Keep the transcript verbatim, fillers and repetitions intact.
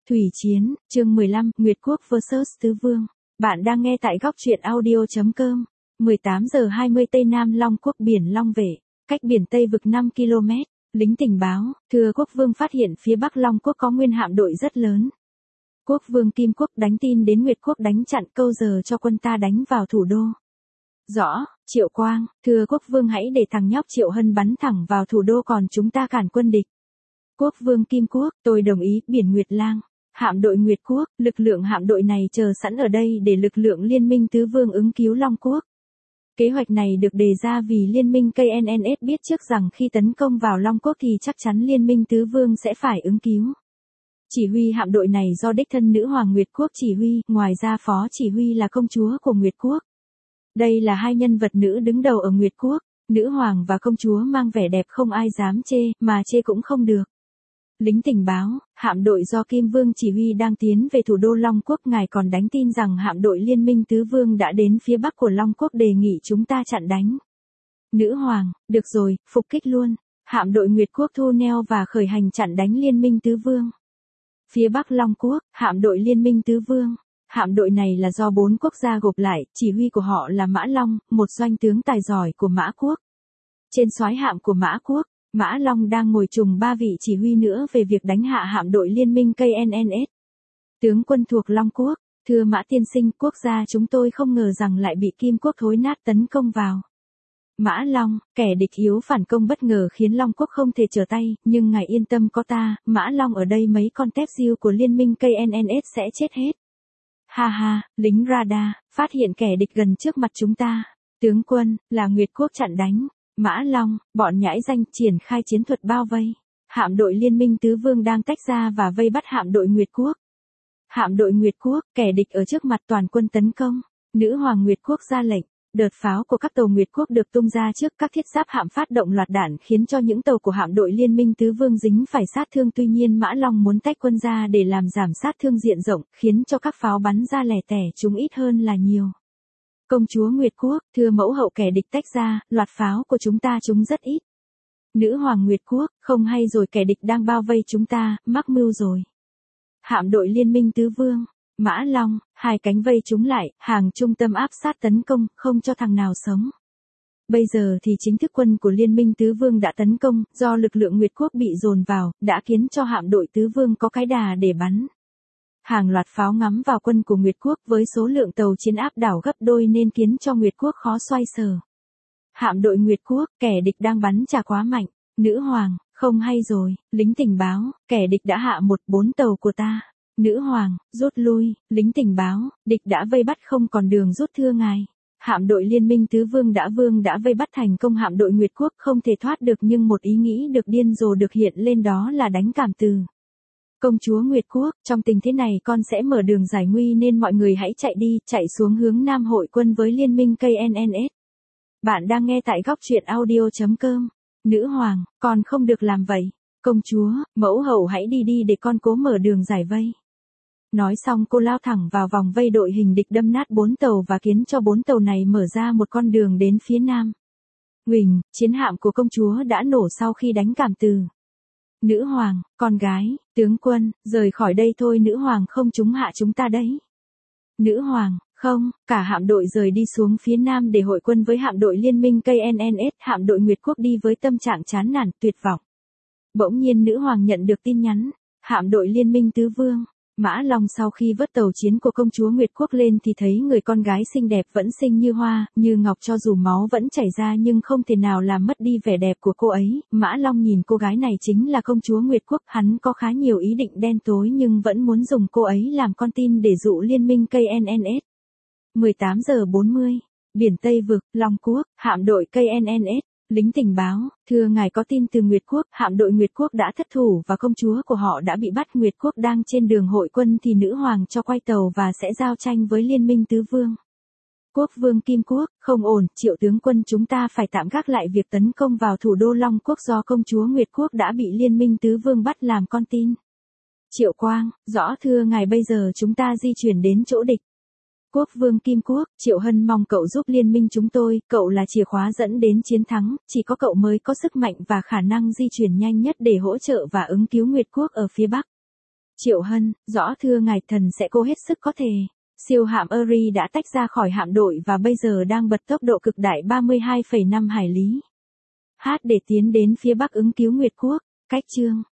Thủy Chiến, chương mười lăm, Nguyệt Quốc versus Tứ Vương. Bạn đang nghe tại góc truyện audio chấm com. mười tám giờ hai mươi Tây Nam Long Quốc biển Long Vệ, cách biển Tây vực năm ki lô mét. Lính tình báo, thưa Quốc Vương phát hiện phía Bắc Long Quốc có nguyên hạm đội rất lớn. Quốc Vương Kim Quốc đánh tin đến Nguyệt Quốc đánh chặn câu giờ cho quân ta đánh vào thủ đô. Rõ, Triệu Quang, thưa Quốc Vương hãy để thằng nhóc Triệu Hân bắn thẳng vào thủ đô còn chúng ta cản quân địch. Quốc Vương Kim Quốc, tôi đồng ý, biển Nguyệt Lang. Hạm đội Nguyệt Quốc, lực lượng hạm đội này chờ sẵn ở đây để lực lượng Liên minh Tứ Vương ứng cứu Long Quốc. Kế hoạch này được đề ra vì Liên minh ca en en ét biết trước rằng khi tấn công vào Long Quốc thì chắc chắn Liên minh Tứ Vương sẽ phải ứng cứu. Chỉ huy hạm đội này do đích thân nữ hoàng Nguyệt Quốc chỉ huy, ngoài ra phó chỉ huy là công chúa của Nguyệt Quốc. Đây là hai nhân vật nữ đứng đầu ở Nguyệt Quốc, nữ hoàng và công chúa mang vẻ đẹp không ai dám chê, mà chê cũng không được. Lính tình báo, hạm đội do Kim Vương chỉ huy đang tiến về thủ đô Long Quốc, ngài còn đánh tin rằng hạm đội Liên minh Tứ Vương đã đến phía bắc của Long Quốc đề nghị chúng ta chặn đánh. Nữ hoàng, được rồi, phục kích luôn. Hạm đội Nguyệt Quốc thu neo và khởi hành chặn đánh Liên minh Tứ Vương. Phía bắc Long Quốc, hạm đội Liên minh Tứ Vương. Hạm đội này là do bốn quốc gia gộp lại, chỉ huy của họ là Mã Long, một doanh tướng tài giỏi của Mã Quốc. Trên soái hạm của Mã Quốc, Mã Long đang ngồi trùng ba vị chỉ huy nữa về việc đánh hạ hạm đội Liên minh ca en en ét. Tướng quân thuộc Long Quốc, thưa Mã tiên sinh, quốc gia chúng tôi không ngờ rằng lại bị Kim Quốc thối nát tấn công vào. Mã Long, kẻ địch yếu phản công bất ngờ khiến Long Quốc không thể trở tay, nhưng ngài yên tâm có ta, Mã Long ở đây mấy con tép diêu của Liên minh ca en en ét sẽ chết hết. Ha ha, lính radar, phát hiện kẻ địch gần trước mặt chúng ta. Tướng quân, là Nguyệt Quốc chặn đánh. Mã Long, bọn nhãi danh triển khai chiến thuật bao vây. Hạm đội Liên minh Tứ Vương đang tách ra và vây bắt hạm đội Nguyệt Quốc. Hạm đội Nguyệt Quốc, kẻ địch ở trước mặt toàn quân tấn công. Nữ hoàng Nguyệt Quốc ra lệnh. Đợt pháo của các tàu Nguyệt Quốc được tung ra trước các thiết giáp hạm phát động loạt đạn khiến cho những tàu của hạm đội Liên minh Tứ Vương dính phải sát thương, tuy nhiên Mã Long muốn tách quân ra để làm giảm sát thương diện rộng, khiến cho các pháo bắn ra lẻ tẻ chúng ít hơn là nhiều. Công chúa Nguyệt Quốc, thưa mẫu hậu, kẻ địch tách ra, loạt pháo của chúng ta chúng rất ít. Nữ hoàng Nguyệt Quốc, không hay rồi, kẻ địch đang bao vây chúng ta, mắc mưu rồi. Hạm đội Liên minh Tứ Vương, Mã Long, hai cánh vây chúng lại, hàng trung tâm áp sát tấn công, không cho thằng nào sống. Bây giờ thì chính thức quân của Liên minh Tứ Vương đã tấn công, do lực lượng Nguyệt Quốc bị dồn vào, đã khiến cho hạm đội Tứ Vương có cái đà để bắn. Hàng loạt pháo ngắm vào quân của Nguyệt Quốc với số lượng tàu chiến áp đảo gấp đôi nên khiến cho Nguyệt Quốc khó xoay sở. Hạm đội Nguyệt Quốc, kẻ địch đang bắn trả quá mạnh. Nữ hoàng, không hay rồi, lính tình báo, kẻ địch đã hạ một bốn tàu của ta. Nữ hoàng, rút lui, lính tình báo, địch đã vây bắt không còn đường rút thưa ngài. Hạm đội Liên minh Tứ Vương đã vương đã vây bắt thành công hạm đội Nguyệt Quốc, không thể thoát được, nhưng một ý nghĩ được điên rồ được hiện lên, đó là đánh cảm từ. Công chúa Nguyệt Quốc, trong tình thế này con sẽ mở đường giải nguy nên mọi người hãy chạy đi, chạy xuống hướng Nam hội quân với Liên minh ca en en ét. Bạn đang nghe tại góc truyện audio chấm com. Nữ hoàng, con không được làm vậy. Công chúa, mẫu hậu hãy đi đi để con cố mở đường giải vây. Nói xong cô lao thẳng vào vòng vây đội hình địch, đâm nát bốn tàu và khiến cho bốn tàu này mở ra một con đường đến phía nam. Huỳnh, chiến hạm của công chúa đã nổ sau khi đánh cảm từ. Nữ hoàng, con gái, tướng quân, rời khỏi đây thôi, nữ hoàng không chúng hạ chúng ta đấy. Nữ hoàng, không, cả hạm đội rời đi xuống phía nam để hội quân với hạm đội Liên minh ca en en ét, hạm đội Nguyệt Quốc đi với tâm trạng chán nản, tuyệt vọng. Bỗng nhiên nữ hoàng nhận được tin nhắn, hạm đội Liên minh Tứ Vương. Mã Long sau khi vớt tàu chiến của công chúa Nguyệt Quốc lên thì thấy người con gái xinh đẹp vẫn xinh như hoa, như ngọc, cho dù máu vẫn chảy ra nhưng không thể nào làm mất đi vẻ đẹp của cô ấy. Mã Long nhìn cô gái này chính là công chúa Nguyệt Quốc, hắn có khá nhiều ý định đen tối nhưng vẫn muốn dùng cô ấy làm con tin để dụ Liên minh ca en en ét. mười tám giờ bốn mươi, biển Tây vực, Long Quốc, hạm đội ca en en ét. Lính tình báo, thưa ngài, có tin từ Nguyệt Quốc, hạm đội Nguyệt Quốc đã thất thủ và công chúa của họ đã bị bắt. Nguyệt Quốc đang trên đường hội quân thì nữ hoàng cho quay tàu và sẽ giao tranh với Liên minh Tứ Vương. Quốc Vương Kim Quốc, không ổn, Triệu tướng quân, chúng ta phải tạm gác lại việc tấn công vào thủ đô Long Quốc do công chúa Nguyệt Quốc đã bị Liên minh Tứ Vương bắt làm con tin. Triệu Quang, rõ thưa ngài, bây giờ chúng ta di chuyển đến chỗ địch. Quốc Vương Kim Quốc, Triệu Hân mong cậu giúp liên minh chúng tôi, cậu là chìa khóa dẫn đến chiến thắng, chỉ có cậu mới có sức mạnh và khả năng di chuyển nhanh nhất để hỗ trợ và ứng cứu Nguyệt Quốc ở phía Bắc. Triệu Hân, rõ thưa ngài, thần sẽ cố hết sức có thể. Siêu hạm Eri đã tách ra khỏi hạm đội và bây giờ đang bật tốc độ cực đại ba mươi hai phẩy năm hải lý. H để tiến đến phía bắc ứng cứu Nguyệt Quốc. Cách chương